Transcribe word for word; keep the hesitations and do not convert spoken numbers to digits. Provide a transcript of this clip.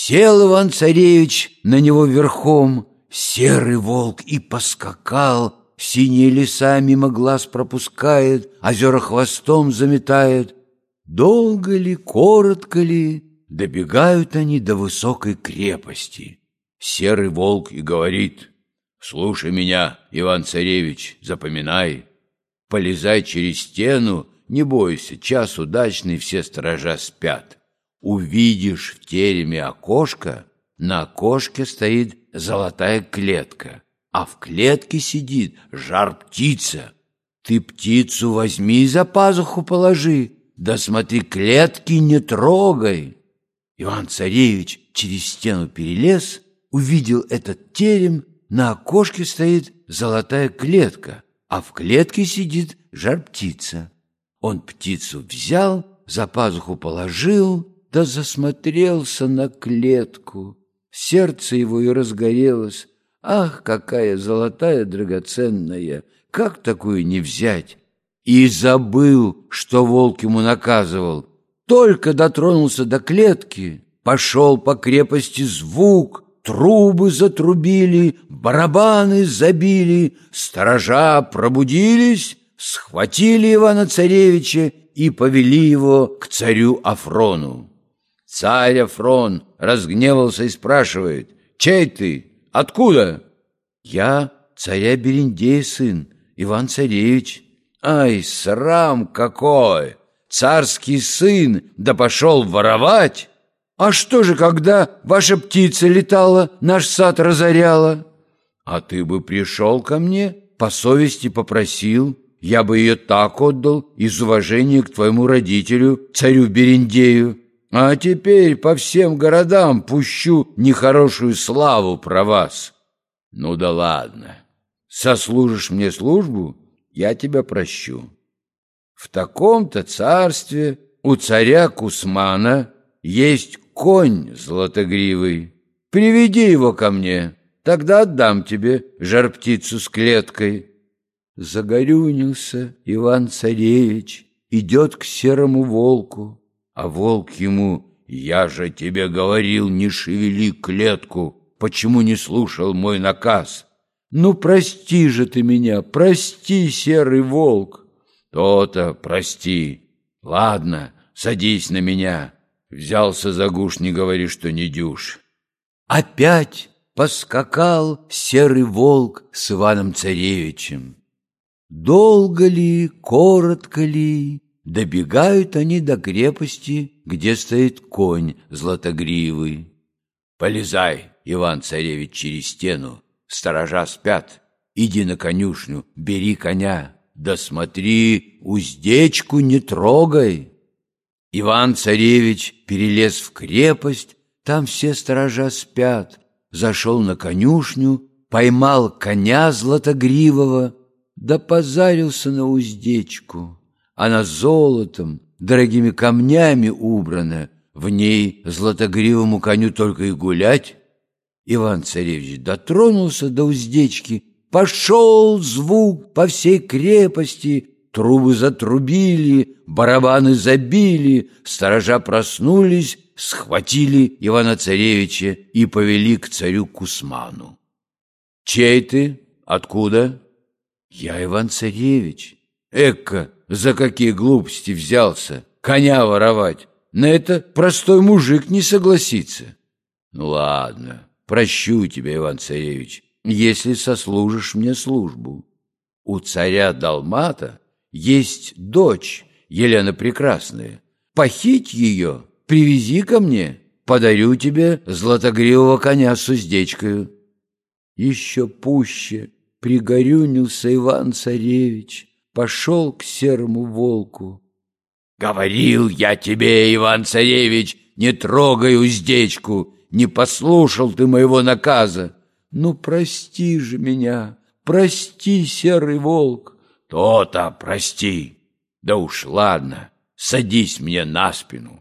Сел Иван-царевич на него верхом, серый волк и поскакал, синие леса мимо глаз пропускает, озера хвостом заметает. Долго ли, коротко ли, добегают они до высокой крепости. Серый волк и говорит: «Слушай меня, Иван-царевич, запоминай. Полезай через стену, не бойся, час удачный, все сторожа спят. Увидишь в тереме окошко, на окошке стоит золотая клетка, а в клетке сидит жар-птица. Ты птицу возьми и за пазуху положи, да смотри, клетки не трогай». Иван-царевич через стену перелез, увидел этот терем, на окошке стоит золотая клетка, а в клетке сидит жар-птица. Он птицу взял, за пазуху положил, да засмотрелся на клетку. Сердце его и разгорелось. Ах, какая золотая драгоценная! Как такую не взять? И забыл, что волк ему наказывал. Только дотронулся до клетки, пошел по крепости звук, трубы затрубили, барабаны забили, сторожа пробудились, схватили Ивана-царевича и повели его к царю Афрону. Царь Афрон разгневался и спрашивает: «Чей ты? Откуда?» «Я царя Берендея сын, Иван-царевич». «Ай, срам какой! Царский сын, да пошел воровать! А что же, когда ваша птица летала, наш сад разоряла? А ты бы пришел ко мне, по совести попросил, я бы ее так отдал из уважения к твоему родителю, царю Берендею. А теперь по всем городам пущу нехорошую славу про вас. Ну да ладно, сослужишь мне службу, я тебя прощу. В таком-то царстве у царя Кусмана есть конь златогривый. Приведи его ко мне, тогда отдам тебе жар-птицу с клеткой». Загорюнился Иван-царевич, идет к серому волку, а волк ему: «Я же тебе говорил, не шевели клетку, почему не слушал мой наказ? Ну, прости же ты меня, прости, серый волк». «То-то, прости. Ладно, садись на меня. Взялся за гуш, не говори, что не дюж». Опять поскакал серый волк с Иваном-царевичем. Долго ли, коротко ли, добегают они до крепости, где стоит конь златогривый. «Полезай, Иван-царевич, через стену, сторожа спят. Иди на конюшню, бери коня, да смотри, уздечку не трогай». Иван-царевич перелез в крепость, там все сторожа спят, зашел на конюшню, поймал коня златогривого, да позарился на уздечку. Она золотом, дорогими камнями убрана, в ней златогривому коню только и гулять. Иван-царевич дотронулся до уздечки, пошел звук по всей крепости, трубы затрубили, барабаны забили, сторожа проснулись, схватили Ивана-царевича и повели к царю Кусману. «Чей ты? Откуда?» «Я Иван-царевич». «Эка, за какие глупости взялся? Коня воровать? На это простой мужик не согласится». «Ну ладно, прощу тебя, Иван-царевич, если сослужишь мне службу. У царя Далмата есть дочь Елена Прекрасная. Похить ее, привези ко мне, подарю тебе златогривого коня с уздечкою». Еще пуще пригорюнился Иван-царевич, пошел к серому волку. «Говорил я тебе, Иван-царевич, не трогай уздечку, не послушал ты моего наказа». «Ну, прости же меня, прости, серый волк». «То-то прости. Да уж ладно, садись мне на спину».